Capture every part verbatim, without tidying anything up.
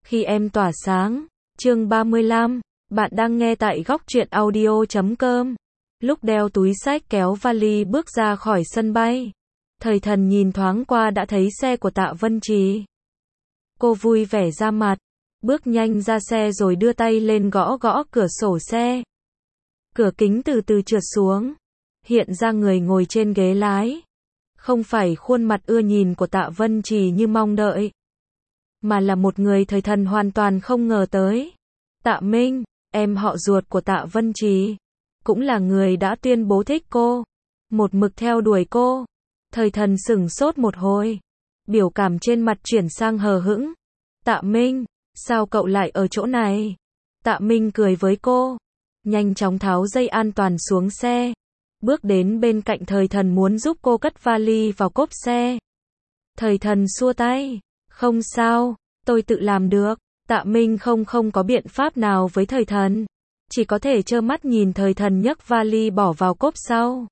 Khi em tỏa sáng, chương ba mươi lăm, bạn đang nghe tại góc truyện audio chấm com. Lúc đeo túi xách kéo vali bước ra khỏi sân bay, Thời Thần nhìn thoáng qua đã thấy xe của Tạ Vân Trì. Cô vui vẻ ra mặt, bước nhanh ra xe rồi đưa tay lên gõ gõ cửa sổ xe. Cửa kính từ từ trượt xuống, hiện ra người ngồi trên ghế lái. Không phải khuôn mặt ưa nhìn của Tạ Vân Trì như mong đợi, mà là một người Thời Thần hoàn toàn không ngờ tới. Tạ Minh, em họ ruột của Tạ Vân Trì, cũng là người đã tuyên bố thích cô, một mực theo đuổi cô. Thời Thần sửng sốt một hồi, biểu cảm trên mặt chuyển sang hờ hững. Tạ Minh, sao cậu lại ở chỗ này? Tạ Minh cười với cô, nhanh chóng tháo dây an toàn xuống xe, bước đến bên cạnh Thời Thần muốn giúp cô cất vali vào cốp xe. Thời Thần xua tay, không sao, tôi tự làm được. Tạ Minh không không có biện pháp nào với Thời Thần, chỉ có thể trơ mắt nhìn Thời Thần nhấc vali bỏ vào cốp sau.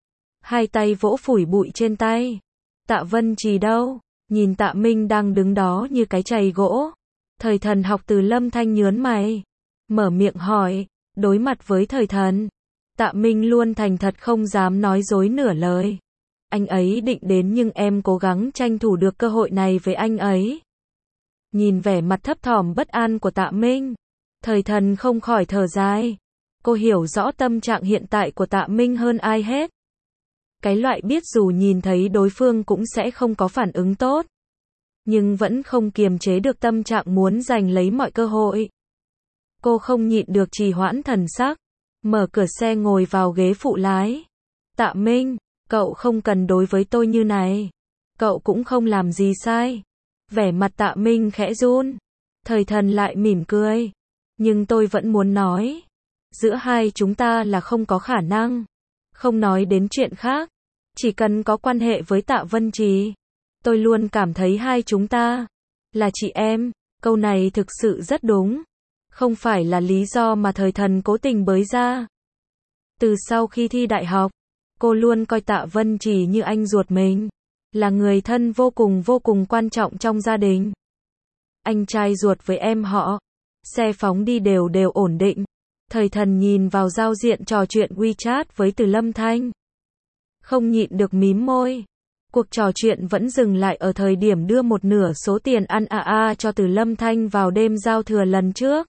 Hai tay vỗ phủi bụi trên tay. Tạ Vân Trì đâu? Nhìn Tạ Minh đang đứng đó như cái chày gỗ. Thời Thần học từ Lâm Thanh nhớn mày, mở miệng hỏi. Đối mặt với Thời Thần, Tạ Minh luôn thành thật không dám nói dối nửa lời. Anh ấy định đến nhưng em cố gắng tranh thủ được cơ hội này với anh ấy. Nhìn vẻ mặt thấp thỏm bất an của Tạ Minh, Thời Thần không khỏi thở dài. Cô hiểu rõ tâm trạng hiện tại của Tạ Minh hơn ai hết. Cái loại biết dù nhìn thấy đối phương cũng sẽ không có phản ứng tốt, nhưng vẫn không kiềm chế được tâm trạng muốn giành lấy mọi cơ hội. Cô không nhịn được trì hoãn thần sắc, mở cửa xe ngồi vào ghế phụ lái. Tạ Minh, cậu không cần đối với tôi như này. Cậu cũng không làm gì sai. Vẻ mặt Tạ Minh khẽ run. Thời Thần lại mỉm cười. Nhưng tôi vẫn muốn nói, giữa hai chúng ta là không có khả năng. Không nói đến chuyện khác, chỉ cần có quan hệ với Tạ Vân Trì, tôi luôn cảm thấy hai chúng ta là chị em. Câu này thực sự rất đúng, không phải là lý do mà Thời Thần cố tình bới ra. Từ sau khi thi đại học, cô luôn coi Tạ Vân Trì như anh ruột mình, là người thân vô cùng vô cùng quan trọng trong gia đình. Anh trai ruột với em họ, xe phóng đi đều đều ổn định. Thời Thần nhìn vào giao diện trò chuyện WeChat với Từ Lâm Thanh, không nhịn được mím môi. Cuộc trò chuyện vẫn dừng lại ở thời điểm đưa một nửa số tiền ăn à à cho Từ Lâm Thanh vào đêm giao thừa lần trước.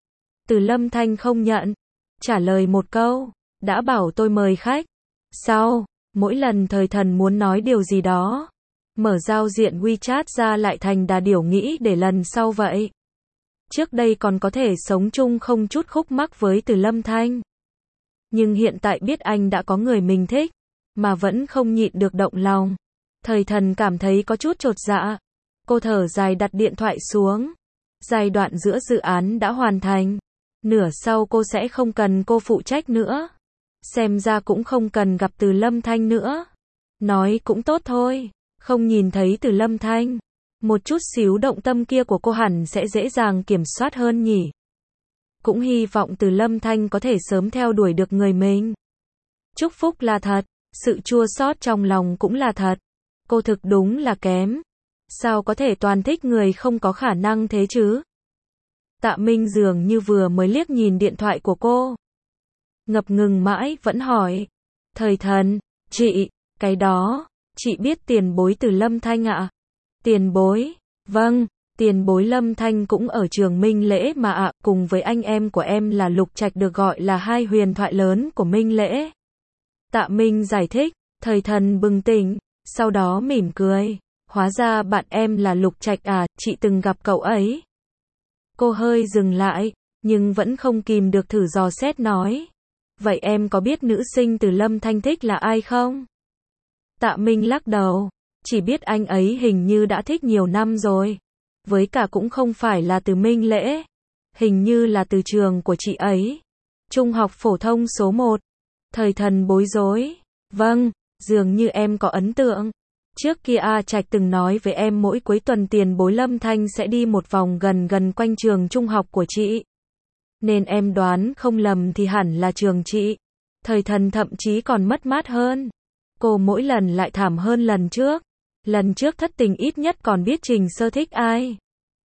Từ Lâm Thanh không nhận, trả lời một câu, đã bảo tôi mời khách. Sau, mỗi lần Thời Thần muốn nói điều gì đó, mở giao diện WeChat ra lại thành đà điểu nghĩ để lần sau vậy. Trước đây còn có thể sống chung không chút khúc mắc với Từ Lâm Thanh, nhưng hiện tại biết anh đã có người mình thích, mà vẫn không nhịn được động lòng. Thời Thần cảm thấy có chút chột dạ. Cô thở dài đặt điện thoại xuống. Giai đoạn giữa dự án đã hoàn thành, nửa sau cô sẽ không cần cô phụ trách nữa. Xem ra cũng không cần gặp Từ Lâm Thanh nữa. Nói cũng tốt thôi, không nhìn thấy Từ Lâm Thanh, một chút xíu động tâm kia của cô hẳn sẽ dễ dàng kiểm soát hơn nhỉ. Cũng hy vọng Từ Lâm Thanh có thể sớm theo đuổi được người mình. Chúc phúc là thật, sự chua xót trong lòng cũng là thật. Cô thực đúng là kém. Sao có thể toàn thích người không có khả năng thế chứ? Tạ Minh dường như vừa mới liếc nhìn điện thoại của cô, ngập ngừng mãi vẫn hỏi. Thời Thần, chị, cái đó, chị biết tiền bối Từ Lâm Thanh ạ? Tiền bối? Vâng, tiền bối Lâm Thanh cũng ở trường Minh Lễ mà ạ, cùng với anh em của em là Lục Trạch được gọi là hai huyền thoại lớn của Minh Lễ. Tạ Minh giải thích. Thời Thần bừng tỉnh, sau đó mỉm cười. Hóa ra bạn em là Lục Trạch à, chị từng gặp cậu ấy. Cô hơi dừng lại, nhưng vẫn không kìm được thử dò xét nói. Vậy em có biết nữ sinh Từ Lâm Thanh thích là ai không? Tạ Minh lắc đầu, chỉ biết anh ấy hình như đã thích nhiều năm rồi. Với cả cũng không phải là từ Minh Lễ, hình như là từ trường của chị ấy, trung học phổ thông số một. Thời Thần bối rối. Vâng, dường như em có ấn tượng. Trước kia A Trạch từng nói với em mỗi cuối tuần tiền bối Lâm Thanh sẽ đi một vòng gần gần quanh trường trung học của chị. Nên em đoán không lầm thì hẳn là trường chị. Thời Thần thậm chí còn mất mát hơn. Cô mỗi lần lại thảm hơn lần trước. Lần trước thất tình ít nhất còn biết Trình Sơ thích ai.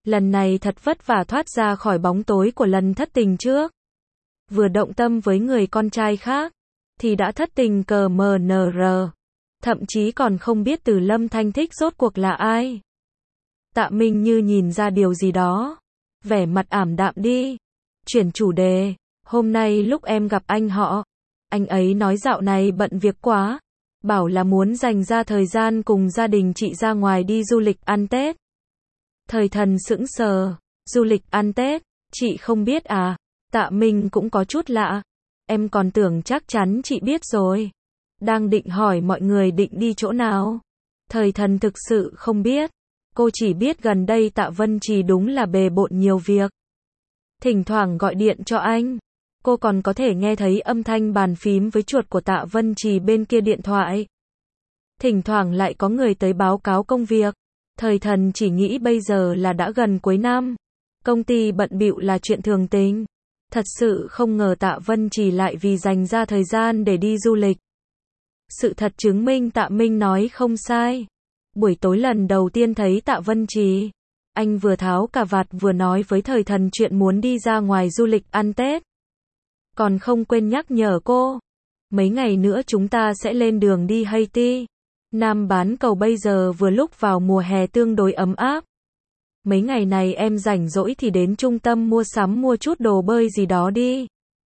lần này thật vất vả thoát ra khỏi bóng tối của lần thất tình trước. Vừa động tâm với người con trai khác, thì đã thất tình cờ mờ nờ rờ. Thậm chí còn không biết Từ Lâm Thanh thích rốt cuộc là ai. Tạ Minh như nhìn ra điều gì đó. Vẻ mặt ảm đạm đi. Chuyển chủ đề. Hôm nay lúc em gặp anh họ, anh ấy nói dạo này bận việc quá. Bảo là muốn dành ra thời gian cùng gia đình chị ra ngoài đi du lịch ăn Tết. Thời Thần sững sờ. Du lịch ăn Tết, chị không biết à? Tạ Minh cũng có chút lạ. Em còn tưởng chắc chắn chị biết rồi. Đang định hỏi mọi người định đi chỗ nào. Thời Thần thực sự không biết. Cô chỉ biết gần đây Tạ Vân Trì đúng là bề bộn nhiều việc. Thỉnh thoảng gọi điện cho anh. Cô còn có thể nghe thấy âm thanh bàn phím với chuột của Tạ Vân Trì bên kia điện thoại. Thỉnh thoảng lại có người tới báo cáo công việc. Thời Thần chỉ nghĩ bây giờ là đã gần cuối năm. Công ty bận bịu là chuyện thường tình. Thật sự không ngờ Tạ Vân Trì lại vì dành ra thời gian để đi du lịch. Sự thật chứng minh Tạ Minh nói không sai. Buổi tối lần đầu tiên thấy Tạ Vân Trì, anh vừa tháo cà vạt vừa nói với Thời Thần chuyện muốn đi ra ngoài du lịch ăn Tết. Còn không quên nhắc nhở cô, mấy ngày nữa chúng ta sẽ lên đường đi Haiti. Nam bán cầu bây giờ vừa lúc vào mùa hè tương đối ấm áp. Mấy ngày này em rảnh rỗi thì đến trung tâm mua sắm mua chút đồ bơi gì đó đi.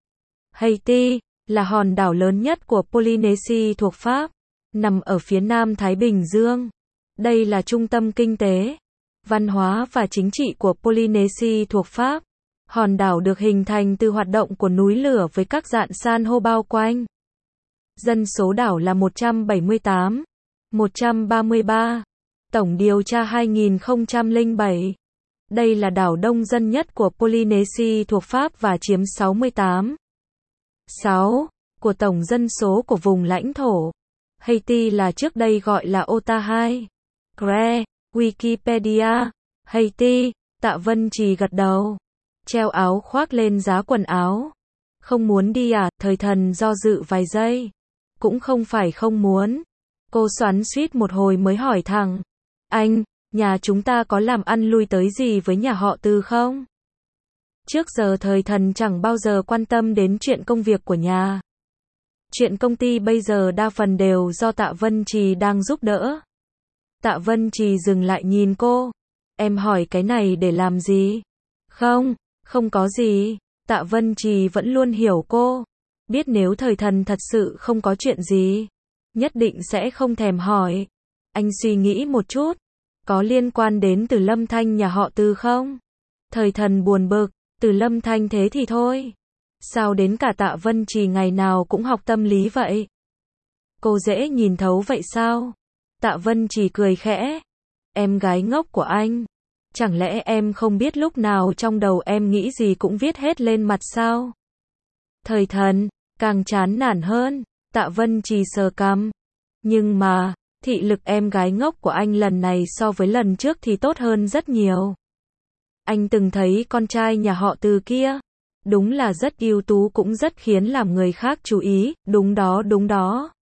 Haiti là hòn đảo lớn nhất của Polynesia thuộc Pháp, nằm ở phía nam Thái Bình Dương. Đây là trung tâm kinh tế, văn hóa và chính trị của Polynesia thuộc Pháp. Hòn đảo được hình thành từ hoạt động của núi lửa với các rạn san hô bao quanh. Dân số đảo là một trăm bảy mươi tám, một trăm ba mươi ba. Tổng điều tra hai nghìn không trăm lẻ bảy. Đây là đảo đông dân nhất của Polynesia thuộc Pháp và chiếm sáu mươi tám phẩy sáu của tổng dân số của vùng lãnh thổ. Haiti là trước đây gọi là Ota hai. Gre, Wikipedia. Haiti, Tạ Vân Trì gật đầu. Treo áo khoác lên giá quần áo. Không muốn đi à? Thời Thần do dự vài giây. Cũng không phải không muốn. Cô xoắn xuýt một hồi mới hỏi thẳng. Anh, nhà chúng ta có làm ăn lui tới gì với nhà họ Từ không? Trước giờ Thời Thần chẳng bao giờ quan tâm đến chuyện công việc của nhà. Chuyện công ty bây giờ đa phần đều do Tạ Vân Trì đang giúp đỡ. Tạ Vân Trì dừng lại nhìn cô. Em hỏi cái này để làm gì? Không, không có gì. Tạ Vân Trì vẫn luôn hiểu cô. Biết nếu Thời Thần thật sự không có chuyện gì, nhất định sẽ không thèm hỏi. Anh suy nghĩ một chút. Có liên quan đến Từ Lâm Thanh nhà họ Từ không? Thời Thần buồn bực. Từ Lâm Thanh thế thì thôi. Sao đến cả Tạ Vân Trì ngày nào cũng học tâm lý vậy? Cô dễ nhìn thấu vậy sao? Tạ Vân Trì cười khẽ. Em gái ngốc của anh. Chẳng lẽ em không biết lúc nào trong đầu em nghĩ gì cũng viết hết lên mặt sao? Thời Thần càng chán nản hơn. Tạ Vân Trì sờ cằm. Nhưng mà, thị lực em gái ngốc của anh lần này so với lần trước thì tốt hơn rất nhiều. Anh từng thấy con trai nhà họ Từ kia. Đúng là rất ưu tú cũng rất khiến làm người khác chú ý. Đúng đó đúng đó.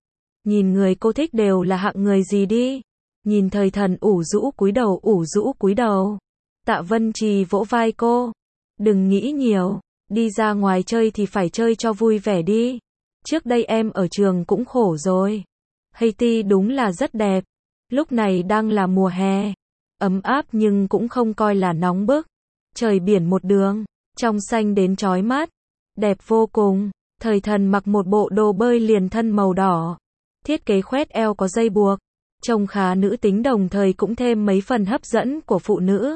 Nhìn người cô thích đều là hạng người gì đi. Nhìn Thời Thần ủ rũ cúi đầu ủ rũ cúi đầu. Tạ Vân Trì vỗ vai cô. Đừng nghĩ nhiều. Đi ra ngoài chơi thì phải chơi cho vui vẻ đi. Trước đây em ở trường cũng khổ rồi. Haiti đúng là rất đẹp. Lúc này đang là mùa hè. Ấm áp nhưng cũng không coi là nóng bức. Trời biển một đường. Trong xanh đến chói mắt. Đẹp vô cùng. Thời Thần mặc một bộ đồ bơi liền thân màu đỏ. Thiết kế khoét eo có dây buộc. Trông khá nữ tính đồng thời cũng thêm mấy phần hấp dẫn của phụ nữ.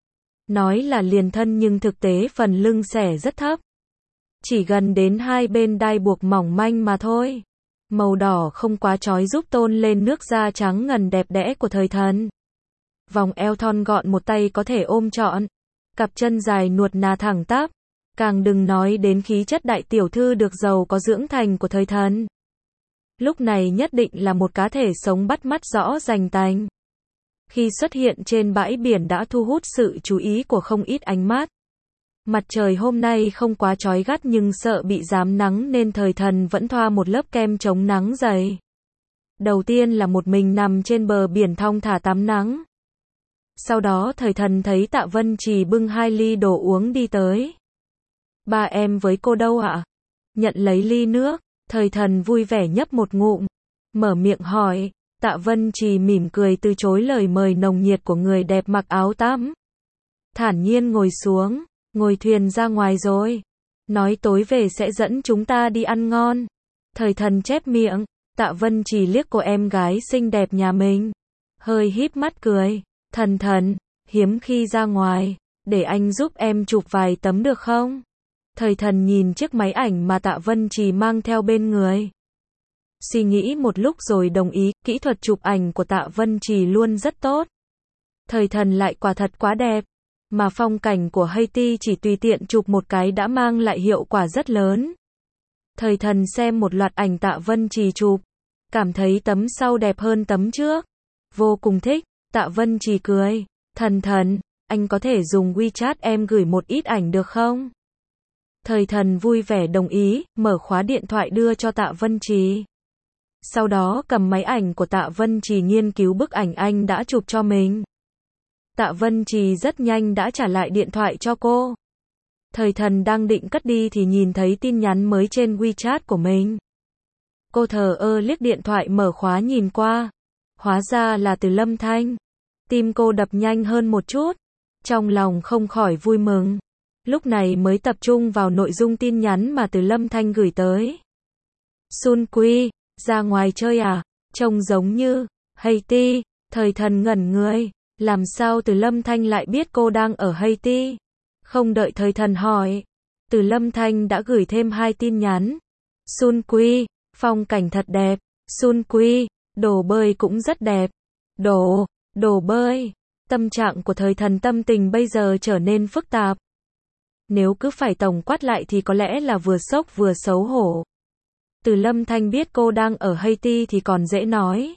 Nói là liền thân nhưng thực tế phần lưng xẻ rất thấp. Chỉ gần đến hai bên đai buộc mỏng manh mà thôi. Màu đỏ không quá chói giúp tôn lên nước da trắng ngần đẹp đẽ của Thời Thần. Vòng eo thon gọn một tay có thể ôm trọn. Cặp chân dài nuột nà thẳng tắp. Càng đừng nói đến khí chất đại tiểu thư được giàu có dưỡng thành của Thời Thần. Lúc này nhất định là một cá thể sống bắt mắt rõ rành tành. Khi xuất hiện trên bãi biển đã thu hút sự chú ý của không ít ánh mắt. Mặt trời hôm nay không quá chói gắt nhưng sợ bị rám nắng nên Thời Thần vẫn thoa một lớp kem chống nắng dày. Đầu tiên là một mình nằm trên bờ biển thong thả tắm nắng. Sau đó thời thần thấy Tạ Vân Trì bưng hai ly đồ uống đi tới. Ba em với cô đâu ạ? Nhận lấy ly nước, thời thần vui vẻ nhấp một ngụm, mở miệng hỏi. Tạ Vân Trì mỉm cười từ chối lời mời nồng nhiệt của người đẹp mặc áo tắm. Thản nhiên ngồi xuống, ngồi thuyền ra ngoài rồi. Nói tối về sẽ dẫn chúng ta đi ăn ngon. Thời thần chép miệng, Tạ Vân Trì liếc cô em gái xinh đẹp nhà mình. Hơi híp mắt cười, thần thần, hiếm khi ra ngoài, để anh giúp em chụp vài tấm được không? Thời thần nhìn chiếc máy ảnh mà Tạ Vân Trì mang theo bên người. Suy nghĩ một lúc rồi đồng ý, kỹ thuật chụp ảnh của Tạ Vân Trì luôn rất tốt. Thời thần lại quả thật quá đẹp, mà phong cảnh của Haiti chỉ tùy tiện chụp một cái đã mang lại hiệu quả rất lớn. Thời thần xem một loạt ảnh Tạ Vân Trì chụp, cảm thấy tấm sau đẹp hơn tấm trước. Vô cùng thích, Tạ Vân Trì cười, thần thần, anh có thể dùng WeChat em gửi một ít ảnh được không? Thời thần vui vẻ đồng ý, mở khóa điện thoại đưa cho Tạ Vân Trì. Sau đó cầm máy ảnh của Tạ Vân Trì nghiên cứu bức ảnh anh đã chụp cho mình. Tạ Vân Trì rất nhanh đã trả lại điện thoại cho cô. Thời thần đang định cất đi thì nhìn thấy tin nhắn mới trên WeChat của mình. Cô thờ ơ liếc điện thoại mở khóa nhìn qua. Hóa ra là từ Lâm Thanh. Tim cô đập nhanh hơn một chút. Trong lòng không khỏi vui mừng. Lúc này mới tập trung vào nội dung tin nhắn mà từ Lâm Thanh gửi tới. Sun Quy, ra ngoài chơi à? Trông giống như Haiti. Thời thần ngẩn người. Làm sao từ Lâm Thanh lại biết cô đang ở Haiti? Không đợi thời thần hỏi, từ Lâm Thanh đã gửi thêm hai tin nhắn. Sun Quy, phong cảnh thật đẹp. Sun Quy, đồ bơi cũng rất đẹp. Đồ, đồ bơi. Tâm trạng của thời thần tâm tình bây giờ trở nên phức tạp. Nếu cứ phải tổng quát lại thì có lẽ là vừa sốc vừa xấu hổ. Từ Lâm Thanh biết cô đang ở Haiti thì còn dễ nói.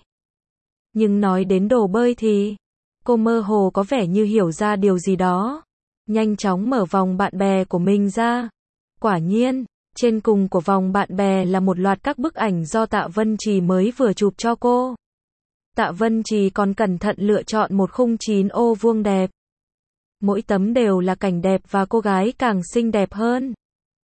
Nhưng nói đến đồ bơi thì cô mơ hồ có vẻ như hiểu ra điều gì đó. Nhanh chóng mở vòng bạn bè của mình ra. Quả nhiên, trên cùng của vòng bạn bè là một loạt các bức ảnh do Tạ Vân Trì mới vừa chụp cho cô. Tạ Vân Trì còn cẩn thận lựa chọn một khung chín ô vuông đẹp. Mỗi tấm đều là cảnh đẹp và cô gái càng xinh đẹp hơn.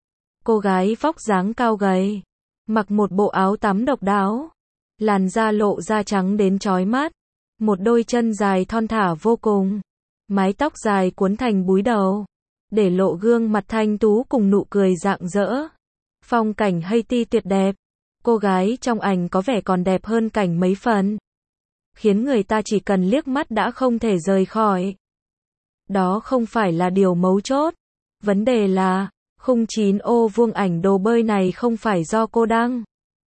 Cô gái vóc dáng cao gầy, mặc một bộ áo tắm độc đáo, làn da lộ da trắng đến chói mắt, một đôi chân dài thon thả vô cùng, mái tóc dài cuốn thành búi đầu, để lộ gương mặt thanh tú cùng nụ cười rạng rỡ. Phong cảnh Haiti tuyệt đẹp, cô gái trong ảnh có vẻ còn đẹp hơn cảnh mấy phần, khiến người ta chỉ cần liếc mắt đã không thể rời khỏi. Đó không phải là điều mấu chốt, vấn đề là, khung chín ô vuông ảnh đồ bơi này không phải do cô đăng.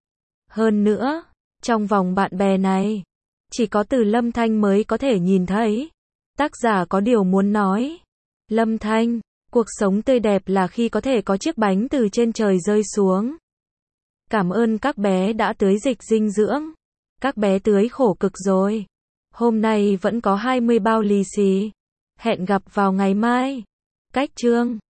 Hơn nữa, trong vòng bạn bè này, chỉ có từ Lâm Thanh mới có thể nhìn thấy. Tác giả có điều muốn nói. Lâm Thanh, cuộc sống tươi đẹp là khi có thể có chiếc bánh từ trên trời rơi xuống. Cảm ơn các bé đã tưới dịch dinh dưỡng. Các bé tưới khổ cực rồi. Hôm nay vẫn có hai mươi bao lì xì. Hẹn gặp vào ngày mai. Cách chương